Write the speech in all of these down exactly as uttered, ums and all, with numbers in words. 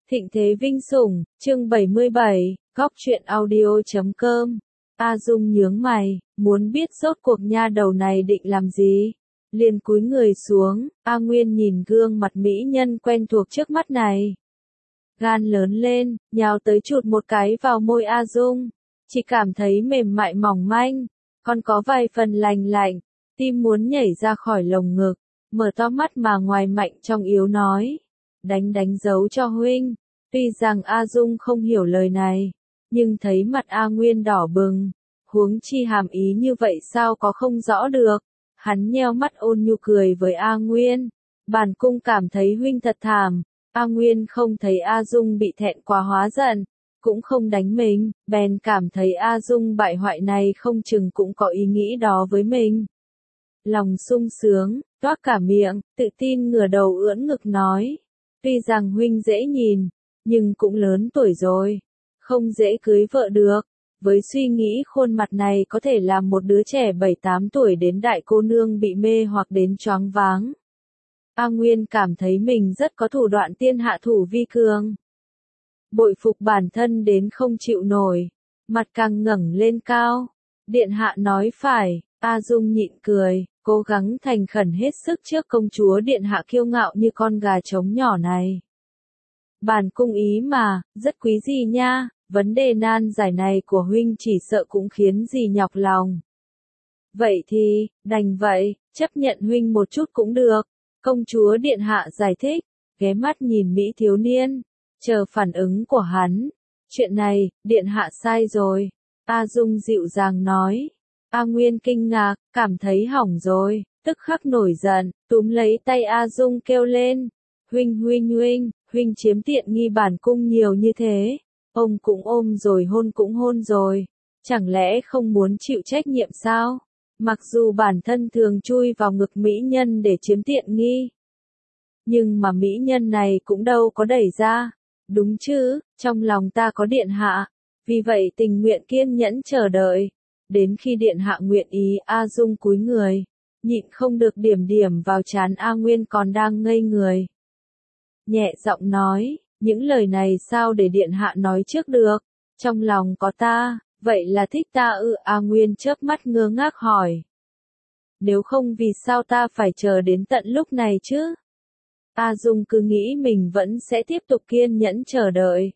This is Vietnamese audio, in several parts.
Thịnh thế vinh sủng, chương bảy mươi bảy, góc truyện audio chấm com. A Dung nhướng mày, muốn biết rốt cuộc nha đầu này định làm gì. Liền cúi người xuống, A Nguyên nhìn gương mặt mỹ nhân quen thuộc trước mắt này. Gan lớn lên, nhào tới chụt một cái vào môi A Dung. Chỉ cảm thấy mềm mại mỏng manh, còn có vài phần lành lạnh, tim muốn nhảy ra khỏi lồng ngực, mở to mắt mà ngoài mạnh trong yếu nói. Đánh đánh dấu cho huynh. Tuy rằng A Dung không hiểu lời này, nhưng thấy mặt A Nguyên đỏ bừng, huống chi hàm ý như vậy sao có không rõ được. Hắn nheo mắt ôn nhu cười với A Nguyên. Bản cung cảm thấy huynh thật thảm. A Nguyên không thấy A Dung bị thẹn quá hóa giận, cũng không đánh mình, bèn cảm thấy A Dung bại hoại này không chừng cũng có ý nghĩ đó với mình. Lòng sung sướng, toát cả miệng, tự tin ngửa đầu ưỡn ngực nói. Tuy rằng huynh dễ nhìn, nhưng cũng lớn tuổi rồi, không dễ cưới vợ được. Với suy nghĩ khuôn mặt này có thể làm một đứa trẻ bảy tám tuổi đến đại cô nương bị mê hoặc đến choáng váng. A Nguyên cảm thấy mình rất có thủ đoạn tiên hạ thủ vi cường. Bội phục bản thân đến không chịu nổi, mặt càng ngẩng lên cao. Điện hạ nói phải, A Dung nhịn cười, cố gắng thành khẩn hết sức trước công chúa điện hạ kiêu ngạo như con gà trống nhỏ này. Bản cung ý mà, rất quý gì nha, vấn đề nan giải này của huynh chỉ sợ cũng khiến gì nhọc lòng. Vậy thì, đành vậy, chấp nhận huynh một chút cũng được. Công chúa điện hạ giải thích, ghé mắt nhìn Mỹ thiếu niên, chờ phản ứng của hắn. Chuyện này, điện hạ sai rồi. A Dung dịu dàng nói. A Nguyên kinh ngạc, cảm thấy hỏng rồi, tức khắc nổi giận, túm lấy tay A Dung kêu lên. Huynh huynh huynh, huynh chiếm tiện nghi bản cung nhiều như thế. Ông cũng ôm rồi hôn cũng hôn rồi. Chẳng lẽ không muốn chịu trách nhiệm sao? Mặc dù bản thân thường chui vào ngực mỹ nhân để chiếm tiện nghi. Nhưng mà mỹ nhân này cũng đâu có đẩy ra. Đúng chứ, trong lòng ta có điện hạ. Vì vậy tình nguyện kiên nhẫn chờ đợi. Đến khi điện hạ nguyện ý A Dung cúi người. Nhịn không được điểm điểm vào trán A Nguyên còn đang ngây người. Nhẹ giọng nói, những lời này sao để điện hạ nói trước được. Trong lòng có ta, vậy là thích ta ư? A Nguyên chớp mắt ngơ ngác hỏi. Nếu không vì sao ta phải chờ đến tận lúc này chứ? A Dung cứ nghĩ mình vẫn sẽ tiếp tục kiên nhẫn chờ đợi.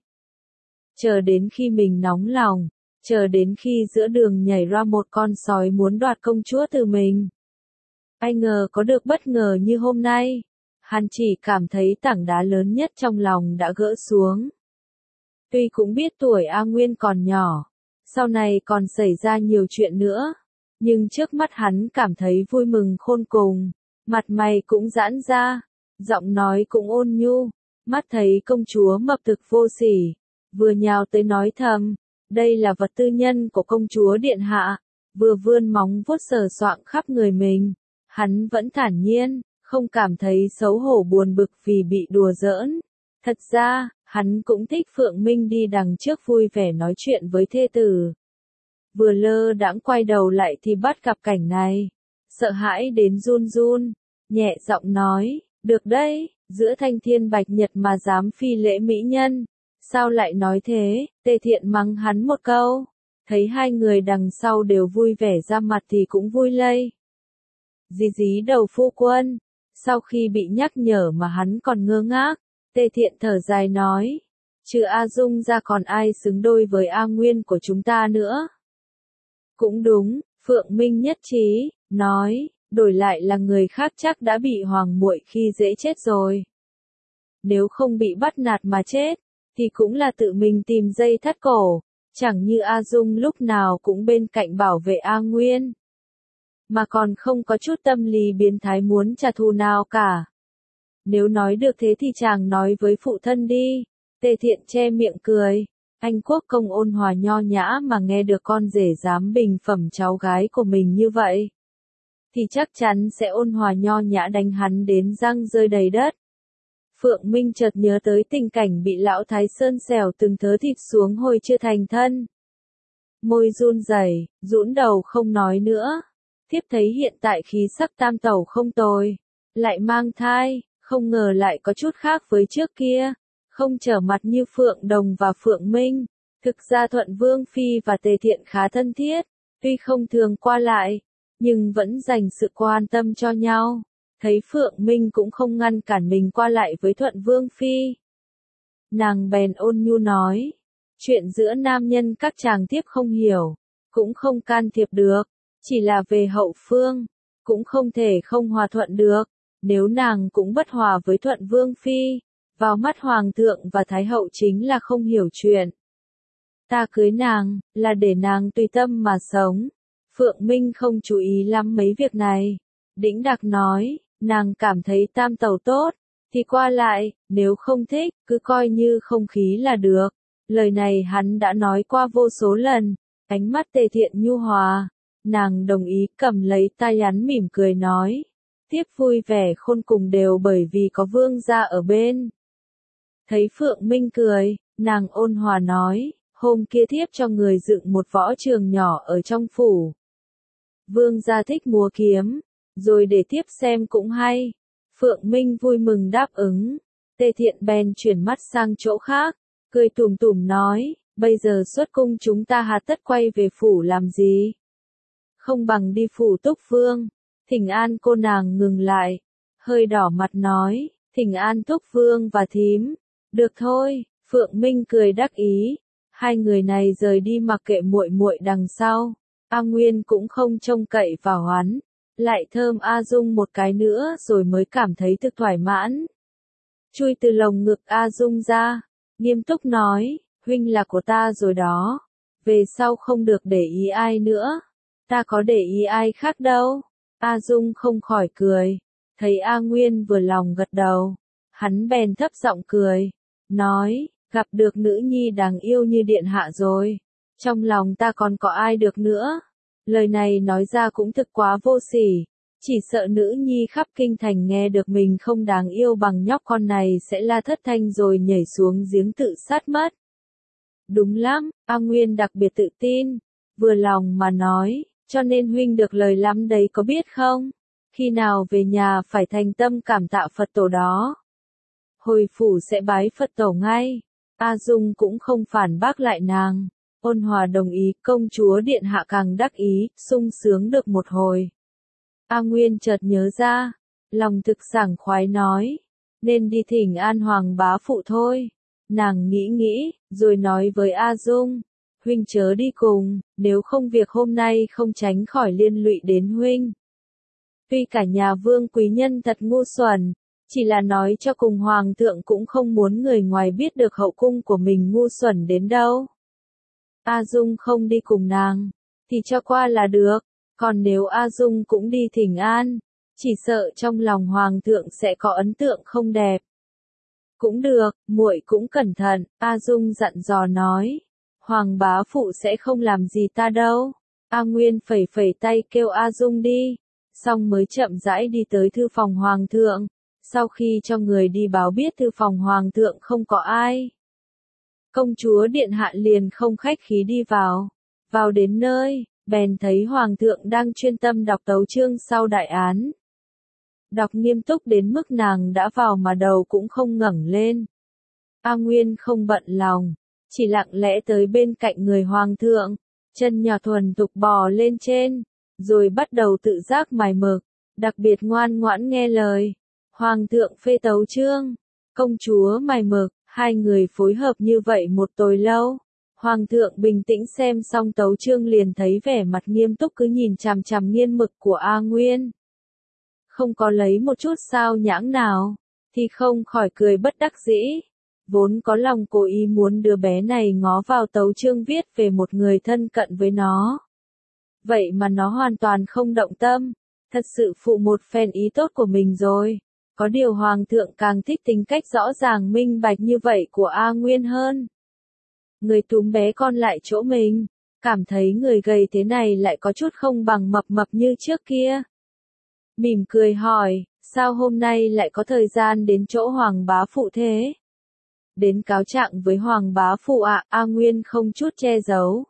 Chờ đến khi mình nóng lòng, chờ đến khi giữa đường nhảy ra một con sói muốn đoạt công chúa từ mình. Ai ngờ có được bất ngờ như hôm nay. Hắn chỉ cảm thấy tảng đá lớn nhất trong lòng đã gỡ xuống. Tuy cũng biết tuổi A Nguyên còn nhỏ, sau này còn xảy ra nhiều chuyện nữa, nhưng trước mắt hắn cảm thấy vui mừng khôn cùng, mặt mày cũng giãn ra, giọng nói cũng ôn nhu, mắt thấy công chúa mập thực vô sỉ, vừa nhào tới nói thầm, đây là vật tư nhân của công chúa điện hạ, vừa vươn móng vuốt sờ soạng khắp người mình, hắn vẫn thản nhiên, không cảm thấy xấu hổ buồn bực vì bị đùa giỡn. Thật ra, hắn cũng thích Phượng Minh đi đằng trước vui vẻ nói chuyện với thê tử. Vừa lơ đãng quay đầu lại thì bắt gặp cảnh này. Sợ hãi đến run run, nhẹ giọng nói, được đấy, giữa thanh thiên bạch nhật mà dám phi lễ mỹ nhân. Sao lại nói thế? Tề Thiện mắng hắn một câu. Thấy hai người đằng sau đều vui vẻ ra mặt thì cũng vui lây. Dí dí đầu phu quân. Sau khi bị nhắc nhở mà hắn còn ngơ ngác, Tề Thiện thở dài nói, trừ A Dung ra còn ai xứng đôi với A Nguyên của chúng ta nữa. Cũng đúng, Phượng Minh nhất trí, nói, đổi lại là người khác chắc đã bị hoàng muội khi dễ chết rồi. Nếu không bị bắt nạt mà chết, thì cũng là tự mình tìm dây thắt cổ, chẳng như A Dung lúc nào cũng bên cạnh bảo vệ A Nguyên. Mà còn không có chút tâm lý biến thái muốn trả thù nào cả. Nếu nói được thế thì chàng nói với phụ thân đi. Tề Thiện che miệng cười. Anh quốc công ôn hòa nho nhã mà nghe được con rể dám bình phẩm cháu gái của mình như vậy. Thì chắc chắn sẽ ôn hòa nho nhã đánh hắn đến răng rơi đầy đất. Phượng Minh chợt nhớ tới tình cảnh bị lão Thái Sơn xẻo từng thớ thịt xuống hồi chưa thành thân. Môi run rẩy, dũn đầu không nói nữa. Thiếp thấy hiện tại khí sắc tam tẩu không tồi, lại mang thai, không ngờ lại có chút khác với trước kia, không trở mặt như Phượng Đồng và Phượng Minh. Thực ra Thuận Vương Phi và Tề Thiện khá thân thiết, tuy không thường qua lại, nhưng vẫn dành sự quan tâm cho nhau. Thấy Phượng Minh cũng không ngăn cản mình qua lại với Thuận Vương Phi. Nàng bèn ôn nhu nói, chuyện giữa nam nhân các chàng thiếp không hiểu, cũng không can thiệp được, chỉ là về hậu phương, cũng không thể không hòa thuận được, nếu nàng cũng bất hòa với Thuận Vương Phi, vào mắt Hoàng thượng và Thái hậu chính là không hiểu chuyện. Ta cưới nàng, là để nàng tùy tâm mà sống. Phượng Minh không chú ý lắm mấy việc này. Đĩnh Đạc nói, nàng cảm thấy tam tẩu tốt, thì qua lại, nếu không thích, cứ coi như không khí là được. Lời này hắn đã nói qua vô số lần, ánh mắt Tề Thiện nhu hòa. Nàng đồng ý cầm lấy tay hắn mỉm cười nói, tiếp vui vẻ khôn cùng đều bởi vì có vương gia ở bên. Thấy Phượng Minh cười, nàng ôn hòa nói, hôm kia thiếp cho người dựng một võ trường nhỏ ở trong phủ. Vương gia thích múa kiếm, rồi để thiếp xem cũng hay. Phượng Minh vui mừng đáp ứng. Tề Thiện bèn chuyển mắt sang chỗ khác, cười tủm tủm nói, bây giờ xuất cung chúng ta hà tất quay về phủ làm gì? Không bằng đi phủ Túc Vương. Thỉnh an cô nàng ngừng lại, hơi đỏ mặt nói, thỉnh an Túc Vương và thím. Được thôi, Phượng Minh cười đắc ý. Hai người này rời đi mặc kệ muội muội đằng sau. A Nguyên cũng không trông cậy vào hắn, lại thơm A Dung một cái nữa rồi mới cảm thấy thực thoải mãn. Chui từ lồng ngực A Dung ra, nghiêm túc nói, huynh là của ta rồi đó, về sau không được để ý ai nữa, ta có để ý ai khác đâu. A Dung không khỏi cười, thấy A Nguyên vừa lòng gật đầu, hắn bèn thấp giọng cười, nói, gặp được nữ nhi đáng yêu như điện hạ rồi, trong lòng ta còn có ai được nữa. Lời này nói ra cũng thực quá vô sỉ, chỉ sợ nữ nhi khắp kinh thành nghe được mình không đáng yêu bằng nhóc con này sẽ la thất thanh rồi nhảy xuống giếng tự sát mất. Đúng lắm, A Nguyên đặc biệt tự tin, vừa lòng mà nói, cho nên huynh được lời lắm đấy có biết không? Khi nào về nhà phải thành tâm cảm tạ Phật tổ đó. Hồi phủ sẽ bái Phật tổ ngay. A Dung cũng không phản bác lại nàng. Ôn hòa đồng ý, công chúa điện hạ càng đắc ý, sung sướng được một hồi. A Nguyên chợt nhớ ra, lòng thực sảng khoái nói, nên đi thỉnh an hoàng bá phụ thôi. Nàng nghĩ nghĩ, rồi nói với A Dung, huynh chớ đi cùng, nếu không việc hôm nay không tránh khỏi liên lụy đến huynh. Tuy cả nhà vương quý nhân thật ngu xuẩn, chỉ là nói cho cùng hoàng thượng cũng không muốn người ngoài biết được hậu cung của mình ngu xuẩn đến đâu. A Dung không đi cùng nàng, thì cho qua là được, còn nếu A Dung cũng đi thỉnh an, chỉ sợ trong lòng hoàng thượng sẽ có ấn tượng không đẹp. Cũng được, muội cũng cẩn thận, A Dung dặn dò nói, hoàng bá phụ sẽ không làm gì ta đâu. A Nguyên phẩy phẩy tay kêu A Dung đi, xong mới chậm rãi đi tới thư phòng hoàng thượng, sau khi cho người đi báo biết thư phòng hoàng thượng không có ai. Công chúa điện hạ liền không khách khí đi vào. Vào đến nơi, bèn thấy hoàng thượng đang chuyên tâm đọc tấu chương sau đại án. Đọc nghiêm túc đến mức nàng đã vào mà đầu cũng không ngẩng lên. A Nguyên không bận lòng, chỉ lặng lẽ tới bên cạnh người hoàng thượng, chân nhỏ thuần thục bò lên trên, rồi bắt đầu tự giác mài mực, đặc biệt ngoan ngoãn nghe lời. Hoàng thượng phê tấu chương, công chúa mài mực. Hai người phối hợp như vậy một tối lâu. Hoàng thượng bình tĩnh xem xong tấu chương liền thấy vẻ mặt nghiêm túc cứ nhìn chằm chằm nghiên mực của A Nguyên. Không có lấy một chút sao nhãng nào, thì không khỏi cười bất đắc dĩ. Vốn có lòng cố ý muốn đứa bé này ngó vào tấu chương viết về một người thân cận với nó. Vậy mà nó hoàn toàn không động tâm, thật sự phụ một phen ý tốt của mình rồi. Có điều hoàng thượng càng thích tính cách rõ ràng minh bạch như vậy của A Nguyên hơn. Người túm bé con lại chỗ mình, cảm thấy người gầy thế này lại có chút không bằng mập mập như trước kia. Mỉm cười hỏi, sao hôm nay lại có thời gian đến chỗ hoàng bá phụ thế? Đến cáo trạng với hoàng bá phụ ạ, à, A Nguyên không chút che giấu.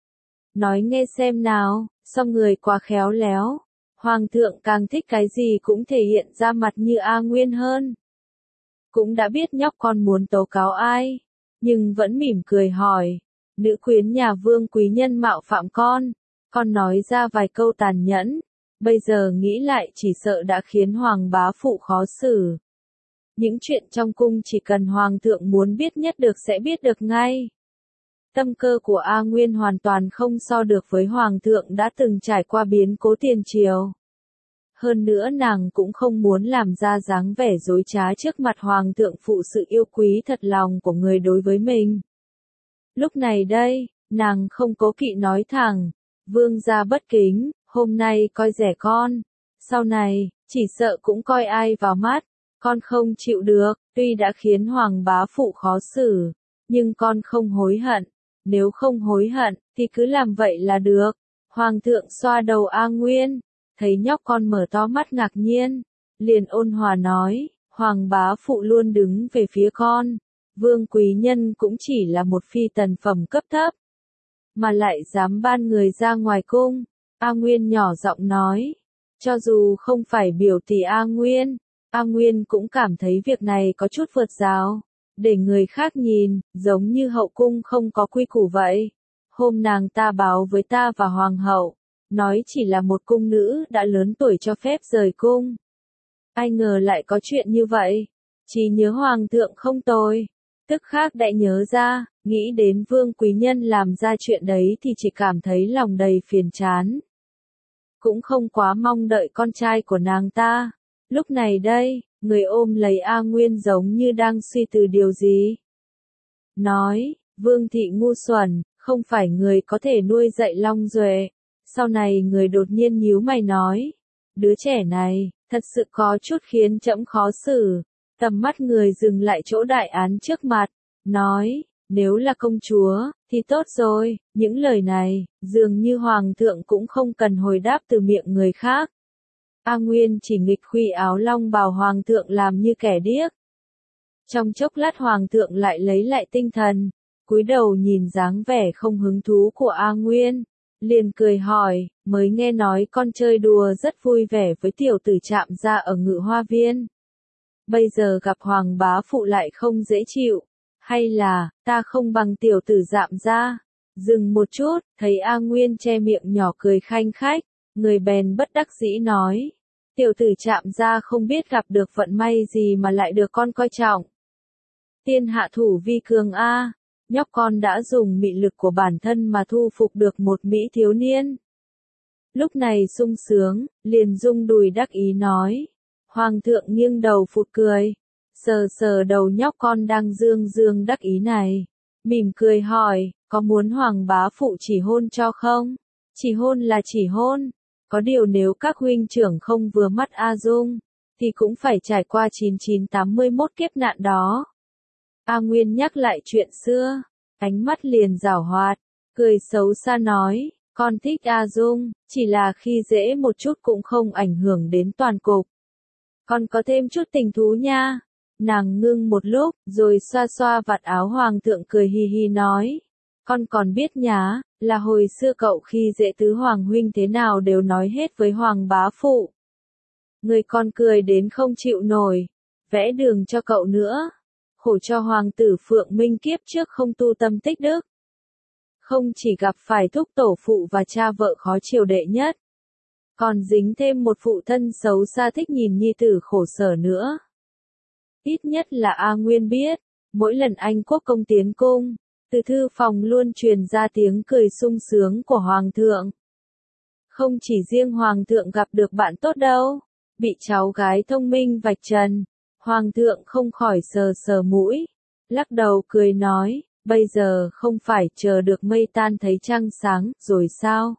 Nói nghe xem nào, xong người quá khéo léo. Hoàng thượng càng thích cái gì cũng thể hiện ra mặt như A Nguyên hơn. cũng đã biết nhóc con muốn tố cáo ai, nhưng vẫn mỉm cười hỏi, nữ quyến nhà Vương quý nhân mạo phạm con, con nói ra vài câu tàn nhẫn, bây giờ nghĩ lại chỉ sợ đã khiến Hoàng bá phụ khó xử. Những chuyện trong cung chỉ cần Hoàng thượng muốn biết nhất được sẽ biết được ngay. Tâm cơ của A Nguyên hoàn toàn không so được với Hoàng thượng đã từng trải qua biến cố tiền triều. Hơn nữa nàng cũng không muốn làm ra dáng vẻ dối trá trước mặt Hoàng thượng phụ sự yêu quý thật lòng của người đối với mình. Lúc này đây, nàng không cố kỵ nói thẳng, Vương gia bất kính, hôm nay coi rẻ con, sau này, chỉ sợ cũng coi ai vào mắt, con không chịu được, tuy đã khiến Hoàng bá phụ khó xử, nhưng con không hối hận, nếu không hối hận, thì cứ làm vậy là được. Hoàng thượng xoa đầu A Nguyên, thấy nhóc con mở to mắt ngạc nhiên, liền ôn hòa nói, Hoàng bá phụ luôn đứng về phía con, Vương quý nhân cũng chỉ là một phi tần phẩm cấp thấp, mà lại dám ban người ra ngoài cung. A Nguyên nhỏ giọng nói, cho dù không phải biểu tỷ A Nguyên, A Nguyên cũng cảm thấy việc này có chút vượt rào, để người khác nhìn, giống như hậu cung không có quy củ vậy. Hôm nàng ta báo với ta và Hoàng hậu, nói chỉ là một cung nữ đã lớn tuổi cho phép rời cung. Ai ngờ lại có chuyện như vậy, chỉ nhớ Hoàng thượng không tồi. Tức khắc đã nhớ ra, nghĩ đến Vương quý nhân làm ra chuyện đấy thì chỉ cảm thấy lòng đầy phiền chán. Cũng không quá mong đợi con trai của nàng ta. Lúc này đây, người ôm lấy A Nguyên giống như đang suy từ điều gì. Nói, Vương thị ngu xuẩn, không phải người có thể nuôi dạy Long Duệ. Sau này người đột nhiên nhíu mày nói, đứa trẻ này, thật sự có chút khiến trẫm khó xử. Tầm mắt người dừng lại chỗ đại án trước mặt, nói, nếu là công chúa, thì tốt rồi, những lời này, dường như Hoàng thượng cũng không cần hồi đáp từ miệng người khác. A Nguyên chỉ nghịch khuy áo long bào Hoàng thượng làm như kẻ điếc. Trong chốc lát Hoàng thượng lại lấy lại tinh thần, cúi đầu nhìn dáng vẻ không hứng thú của A Nguyên, liền cười hỏi, mới nghe nói con chơi đùa rất vui vẻ với tiểu tử Trạm gia ở Ngự Hoa Viên. Bây giờ gặp Hoàng bá phụ lại không dễ chịu, hay là, ta không bằng tiểu tử Trạm gia. Dừng một chút, thấy A Nguyên che miệng nhỏ cười khanh khách, người bèn bất đắc dĩ nói, tiểu tử Trạm gia không biết gặp được vận may gì mà lại được con coi trọng. Tiên hạ thủ vi cường a, nhóc con đã dùng mị lực của bản thân mà thu phục được một mỹ thiếu niên. Lúc này sung sướng, liền rung đùi đắc ý nói. Hoàng thượng nghiêng đầu phụt cười, sờ sờ đầu nhóc con đang dương dương đắc ý này, mỉm cười hỏi, có muốn Hoàng bá phụ chỉ hôn cho không? Chỉ hôn là chỉ hôn, có điều nếu các huynh trưởng không vừa mắt A Dung, thì cũng phải trải qua chín chín tám mươi mốt kiếp nạn đó. A Nguyên nhắc lại chuyện xưa, ánh mắt liền giảo hoạt, cười xấu xa nói, con thích A Dung, chỉ là khi dễ một chút cũng không ảnh hưởng đến toàn cục. Con có thêm chút tình thú nha. Nàng ngưng một lúc, rồi xoa xoa vạt áo Hoàng thượng cười hi hi nói. Con còn biết nhá, là hồi xưa cậu khi dễ tứ Hoàng huynh thế nào đều nói hết với Hoàng bá phụ. Người con cười đến không chịu nổi, vẽ đường cho cậu nữa. Khổ cho Hoàng tử Phượng Minh kiếp trước không tu tâm tích đức. Không chỉ gặp phải thúc tổ phụ và cha vợ khó chiều đệ nhất, còn dính thêm một phụ thân xấu xa thích nhìn nhi tử khổ sở nữa. Ít nhất là A Nguyên biết, mỗi lần Anh quốc công tiến cung, từ thư phòng luôn truyền ra tiếng cười sung sướng của Hoàng thượng. Không chỉ riêng Hoàng thượng gặp được bạn tốt đâu, bị cháu gái thông minh vạch trần, Hoàng thượng không khỏi sờ sờ mũi, lắc đầu cười nói, bây giờ không phải chờ được mây tan thấy trăng sáng rồi sao?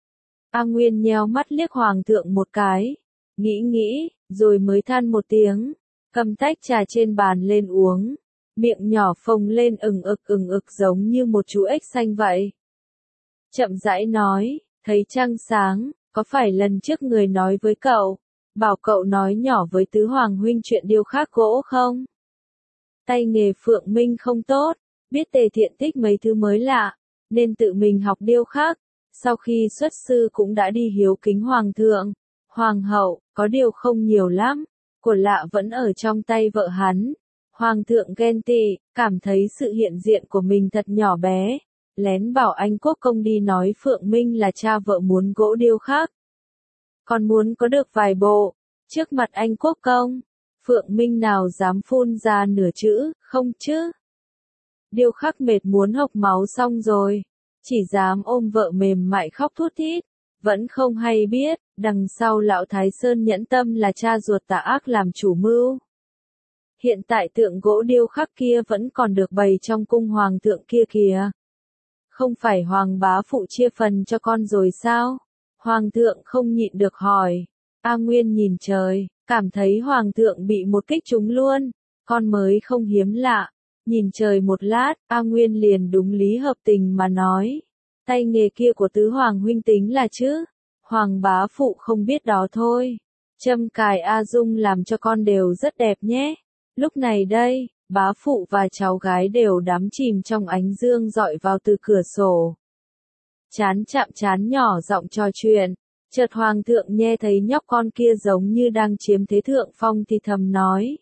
A Nguyên nheo mắt liếc Hoàng thượng một cái, nghĩ nghĩ, rồi mới than một tiếng, cầm tách trà trên bàn lên uống, miệng nhỏ phồng lên ừng ực ừng ực giống như một chú ếch xanh vậy. Chậm rãi nói, thấy trăng sáng, có phải lần trước người nói với cậu, bảo cậu nói nhỏ với tứ Hoàng huynh chuyện điêu khắc gỗ không? Tay nghề Phượng Minh không tốt, biết tề thiện thích mấy thứ mới lạ, nên tự mình học điêu khắc. Sau khi xuất sư cũng đã đi hiếu kính Hoàng thượng, Hoàng hậu, có điều không nhiều lắm, của lạ vẫn ở trong tay vợ hắn. Hoàng thượng ghen tị, cảm thấy sự hiện diện của mình thật nhỏ bé, lén bảo anh Quốc công đi nói Phượng Minh là cha vợ muốn gỗ điêu khắc. Còn muốn có được vài bộ, trước mặt anh Quốc công, Phượng Minh nào dám phun ra nửa chữ, không chứ. Điêu khắc mệt muốn hộc máu xong rồi, chỉ dám ôm vợ mềm mại khóc thút thít, vẫn không hay biết, đằng sau lão Thái Sơn nhẫn tâm là cha ruột tà ác làm chủ mưu. Hiện tại tượng gỗ điêu khắc kia vẫn còn được bày trong cung hoàng thượng kia kìa. Không phải hoàng bá phụ chia phần cho con rồi sao? Hoàng thượng không nhịn được hỏi. A Nguyên nhìn trời, cảm thấy hoàng thượng bị một kích trúng luôn, con mới không hiếm lạ. Nhìn trời một lát, A Nguyên liền đúng lý hợp tình mà nói. Tay nghề kia của tứ hoàng huynh tính là chứ, hoàng bá phụ không biết đó thôi. Châm cài A Dung làm cho con đều rất đẹp nhé. Lúc này đây, bá phụ và cháu gái đều đắm chìm trong ánh dương dọi vào từ cửa sổ. Chán chạm chán nhỏ giọng trò chuyện, chợt hoàng thượng nghe thấy nhóc con kia giống như đang chiếm thế thượng phong thì thầm nói.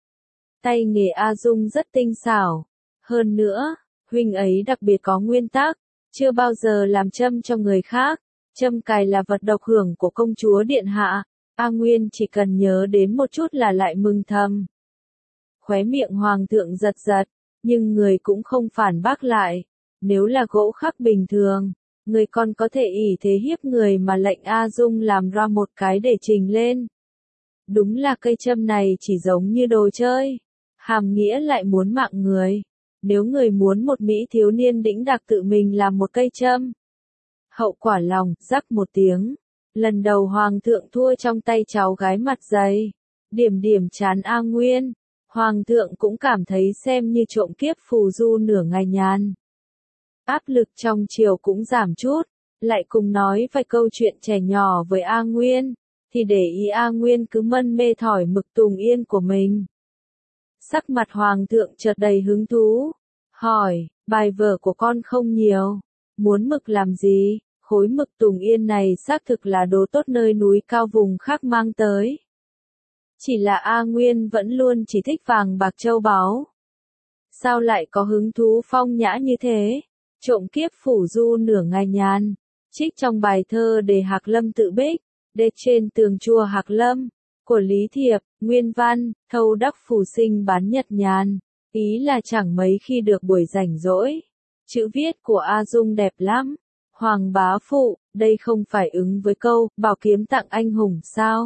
Tay nghề A Dung rất tinh xảo, hơn nữa, huynh ấy đặc biệt có nguyên tắc, chưa bao giờ làm châm cho người khác, châm cài là vật độc hưởng của công chúa điện hạ, A Nguyên chỉ cần nhớ đến một chút là lại mừng thầm. Khóe miệng hoàng thượng giật giật, nhưng người cũng không phản bác lại, nếu là gỗ khắc bình thường, người còn có thể ỷ thế hiếp người mà lệnh A Dung làm ra một cái để trình lên. Đúng là cây châm này chỉ giống như đồ chơi, hàm nghĩa lại muốn mạng người. Nếu người muốn một mỹ thiếu niên đĩnh đạc tự mình làm một cây châm, hậu quả lòng, rắc một tiếng. Lần đầu hoàng thượng thua trong tay cháu gái mặt dày, điểm điểm chán A Nguyên. Hoàng thượng cũng cảm thấy xem như trộm kiếp phù du nửa ngày nhàn. Áp lực trong triều cũng giảm chút, lại cùng nói vài câu chuyện trẻ nhỏ với A Nguyên, thì để ý A Nguyên cứ mân mê thỏi mực tùng yên của mình. Sắc mặt hoàng thượng chợt đầy hứng thú, hỏi, bài vở của con không nhiều, muốn mực làm gì? Khối mực tùng yên này xác thực là đồ tốt nơi núi cao vùng khác mang tới. Chỉ là A Nguyên vẫn luôn chỉ thích vàng bạc châu báu. Sao lại có hứng thú phong nhã như thế? Trộm kiếp phủ du nửa ngày nhàn. Trích trong bài thơ Đề Hạc Lâm tự bích, đề trên tường chùa Hạc Lâm, của Lý Thiệp, nguyên văn, thâu đắc phù sinh bán nhật nhàn. Ý là chẳng mấy khi được buổi rảnh rỗi. Chữ viết của A Dung đẹp lắm. Hoàng bá phụ, đây không phải ứng với câu, bảo kiếm tặng anh hùng sao?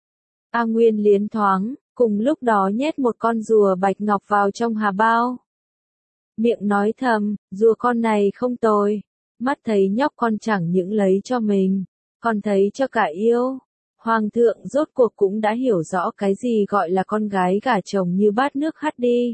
A Nguyên liến thoáng, cùng lúc đó nhét một con rùa bạch ngọc vào trong hà bao. Miệng nói thầm, rùa con này không tồi. Mắt thấy nhóc con chẳng những lấy cho mình, còn thấy cho cả yêu. Hoàng thượng rốt cuộc cũng đã hiểu rõ cái gì gọi là con gái gả chồng như bát nước hắt đi.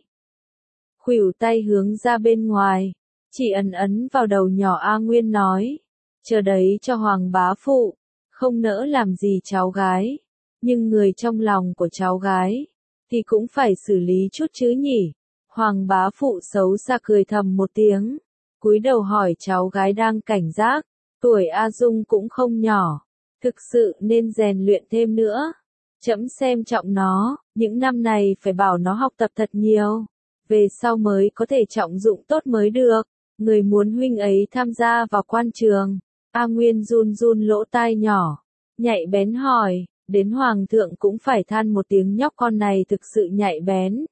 Khuỷu tay hướng ra bên ngoài, chỉ ấn ấn vào đầu nhỏ A Nguyên nói, chờ đấy cho hoàng bá phụ, không nỡ làm gì cháu gái. Nhưng người trong lòng của cháu gái, thì cũng phải xử lý chút chứ nhỉ. Hoàng bá phụ xấu xa cười thầm một tiếng, cúi đầu hỏi cháu gái đang cảnh giác, tuổi A Dung cũng không nhỏ, thực sự nên rèn luyện thêm nữa. Trẫm xem trọng nó, những năm này phải bảo nó học tập thật nhiều, về sau mới có thể trọng dụng tốt mới được. Người muốn huynh ấy tham gia vào quan trường. A Nguyên run run lỗ tai nhỏ, nhạy bén hỏi. Đến hoàng thượng cũng phải than một tiếng nhóc con này thực sự nhạy bén.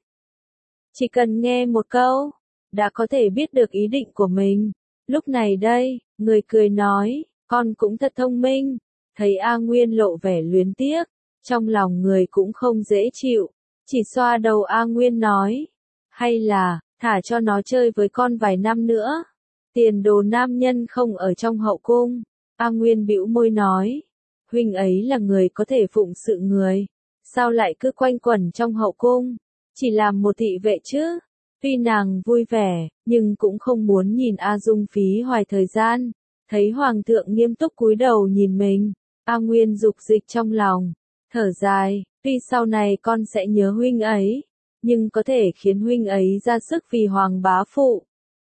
Chỉ cần nghe một câu, đã có thể biết được ý định của mình. Lúc này đây, người cười nói, con cũng thật thông minh. Thấy A Nguyên lộ vẻ luyến tiếc, trong lòng người cũng không dễ chịu. Chỉ xoa đầu A Nguyên nói, hay là, thả cho nó chơi với con vài năm nữa. Tiền đồ nam nhân không ở trong hậu cung. A Nguyên bĩu môi nói. Huynh ấy là người có thể phụng sự người, sao lại cứ quanh quẩn trong hậu cung, chỉ làm một thị vệ chứ. Tuy nàng vui vẻ, nhưng cũng không muốn nhìn A Dung phí hoài thời gian. Thấy hoàng thượng nghiêm túc cúi đầu nhìn mình, A Nguyên dục dịch trong lòng, thở dài, tuy sau này con sẽ nhớ huynh ấy, nhưng có thể khiến huynh ấy ra sức vì hoàng bá phụ,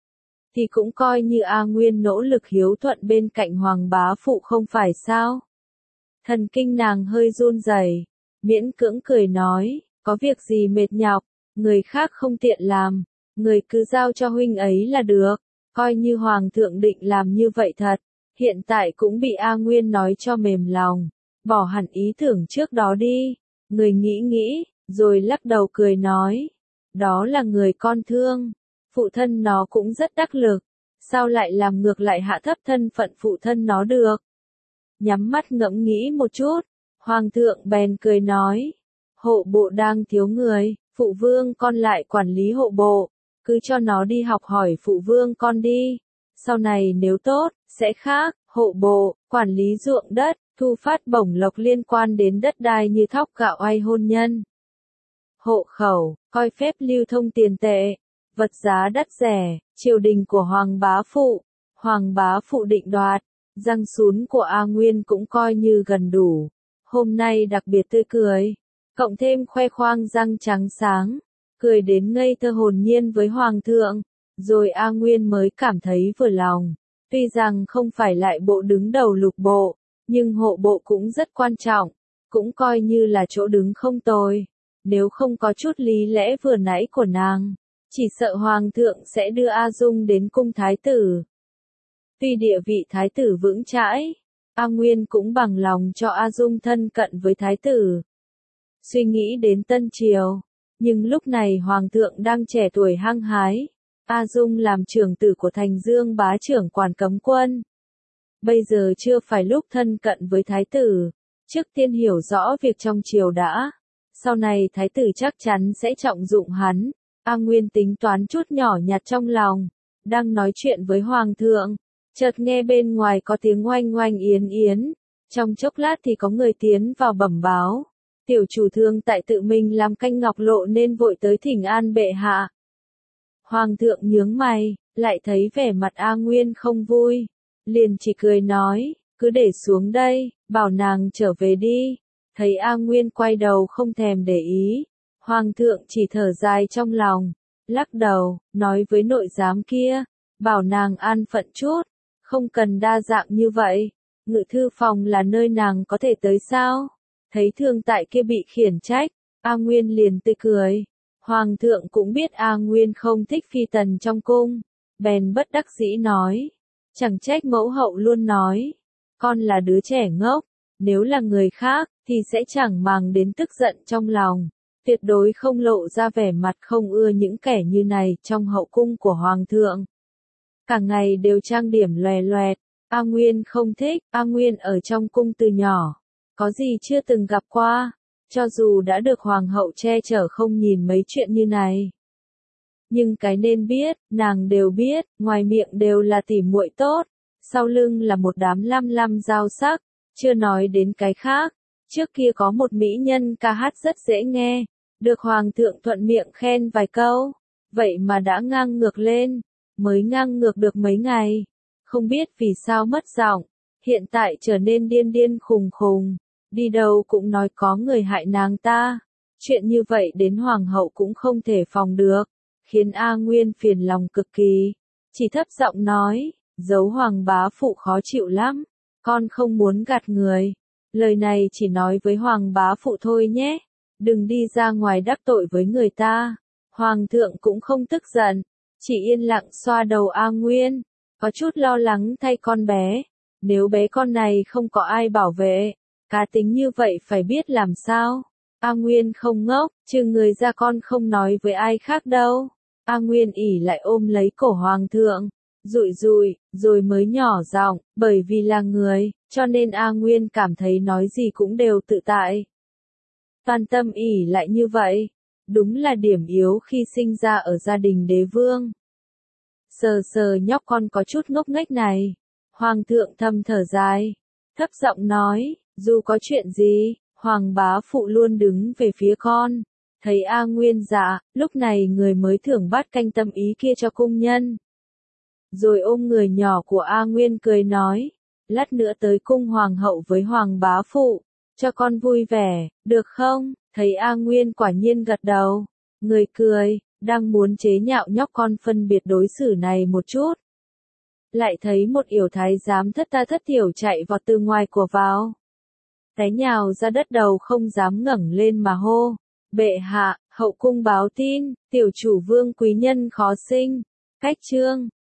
thì cũng coi như A Nguyên nỗ lực hiếu thuận bên cạnh hoàng bá phụ không phải sao. Thần kinh nàng hơi run rẩy, miễn cưỡng cười nói, có việc gì mệt nhọc, người khác không tiện làm, người cứ giao cho huynh ấy là được, coi như hoàng thượng định làm như vậy thật, hiện tại cũng bị A Nguyên nói cho mềm lòng, bỏ hẳn ý tưởng trước đó đi, người nghĩ nghĩ, rồi lắc đầu cười nói, đó là người con thương, phụ thân nó cũng rất đắc lực, sao lại làm ngược lại hạ thấp thân phận phụ thân nó được. Nhắm mắt ngẫm nghĩ một chút, hoàng thượng bèn cười nói, hộ bộ đang thiếu người, phụ vương con lại quản lý hộ bộ, cứ cho nó đi học hỏi phụ vương con đi, sau này nếu tốt, sẽ khác, hộ bộ, quản lý ruộng đất, thu phát bổng lộc liên quan đến đất đai như thóc gạo hay hôn nhân. Hộ khẩu, coi phép lưu thông tiền tệ, vật giá đắt rẻ, triều đình của Hoàng bá phụ, Hoàng bá phụ định đoạt, răng sún của A Nguyên cũng coi như gần đủ, hôm nay đặc biệt tươi cười, cộng thêm khoe khoang răng trắng sáng, cười đến ngây thơ hồn nhiên với Hoàng thượng, rồi A Nguyên mới cảm thấy vừa lòng, tuy rằng không phải lại bộ đứng đầu lục bộ, nhưng hộ bộ cũng rất quan trọng, cũng coi như là chỗ đứng không tồi, nếu không có chút lý lẽ vừa nãy của nàng, chỉ sợ Hoàng thượng sẽ đưa A Dung đến cung thái tử. Tuy địa vị thái tử vững chãi, A Nguyên cũng bằng lòng cho A Dung thân cận với thái tử. Suy nghĩ đến Tân Triều, nhưng lúc này Hoàng thượng đang trẻ tuổi hăng hái, A Dung làm trưởng tử của Thành Dương bá trưởng quản cấm quân. Bây giờ chưa phải lúc thân cận với thái tử, trước tiên hiểu rõ việc trong triều đã, sau này thái tử chắc chắn sẽ trọng dụng hắn. A Nguyên tính toán chút nhỏ nhặt trong lòng, đang nói chuyện với Hoàng thượng, chợt nghe bên ngoài có tiếng oanh oanh yến yến, trong chốc lát thì có người tiến vào bẩm báo, tiểu chủ thương tại tự mình làm canh ngọc lộ nên vội tới thỉnh an bệ hạ. Hoàng thượng nhướng mày, lại thấy vẻ mặt A Nguyên không vui, liền chỉ cười nói, cứ để xuống đây, bảo nàng trở về đi, thấy A Nguyên quay đầu không thèm để ý. Hoàng thượng chỉ thở dài trong lòng, lắc đầu, nói với nội giám kia, bảo nàng an phận chút, không cần đa dạng như vậy, ngự thư phòng là nơi nàng có thể tới sao? Thấy thương tại kia bị khiển trách, A Nguyên liền tươi cười, Hoàng thượng cũng biết A Nguyên không thích phi tần trong cung, bèn bất đắc dĩ nói, chẳng trách mẫu hậu luôn nói, con là đứa trẻ ngốc, nếu là người khác, thì sẽ chẳng màng đến tức giận trong lòng. Tuyệt đối không lộ ra vẻ mặt không ưa những kẻ như này trong hậu cung của Hoàng thượng. Cả ngày đều trang điểm loè loẹt, A Nguyên không thích, A Nguyên ở trong cung từ nhỏ, có gì chưa từng gặp qua, cho dù đã được Hoàng hậu che chở không nhìn mấy chuyện như này. Nhưng cái nên biết, nàng đều biết, ngoài miệng đều là tỉ muội tốt, sau lưng là một đám lăm lăm dao sắc, chưa nói đến cái khác. Trước kia có một mỹ nhân ca hát rất dễ nghe, được Hoàng thượng thuận miệng khen vài câu, vậy mà đã ngang ngược lên, mới ngang ngược được mấy ngày, không biết vì sao mất giọng, hiện tại trở nên điên điên khùng khùng, đi đâu cũng nói có người hại nàng ta, chuyện như vậy đến Hoàng hậu cũng không thể phòng được, khiến A Nguyên phiền lòng cực kỳ, chỉ thấp giọng nói, giấu Hoàng bá phụ khó chịu lắm, con không muốn gạt người. Lời này chỉ nói với Hoàng bá phụ thôi nhé, đừng đi ra ngoài đắc tội với người ta. Hoàng thượng cũng không tức giận, chỉ yên lặng xoa đầu A Nguyên, có chút lo lắng thay con bé. Nếu bé con này không có ai bảo vệ, cá tính như vậy phải biết làm sao. A Nguyên không ngốc, trừ người ra con không nói với ai khác đâu. A Nguyên ỉ lại ôm lấy cổ Hoàng thượng, rụi rụi, rồi mới nhỏ giọng, bởi vì là người, cho nên A Nguyên cảm thấy nói gì cũng đều tự tại. Toàn tâm ỉ lại như vậy, đúng là điểm yếu khi sinh ra ở gia đình đế vương. Sờ sờ nhóc con có chút ngốc nghếch này, Hoàng thượng thầm thở dài, thấp giọng nói, dù có chuyện gì, Hoàng bá phụ luôn đứng về phía con. Thấy A Nguyên dạ, lúc này người mới thưởng bát canh tâm ý kia cho cung nhân. Rồi ôm người nhỏ của A Nguyên cười nói, lát nữa tới cung Hoàng hậu với Hoàng bá phụ, cho con vui vẻ, được không? Thấy A Nguyên quả nhiên gật đầu, người cười, đang muốn chế nhạo nhóc con phân biệt đối xử này một chút. Lại thấy một yểu thái giám thất tha thất thiểu chạy vọt từ ngoài của vào. Té nhào ra đất đầu không dám ngẩng lên mà hô, bệ hạ, Hậu cung báo tin, tiểu chủ vương quý nhân khó sinh. Cách chương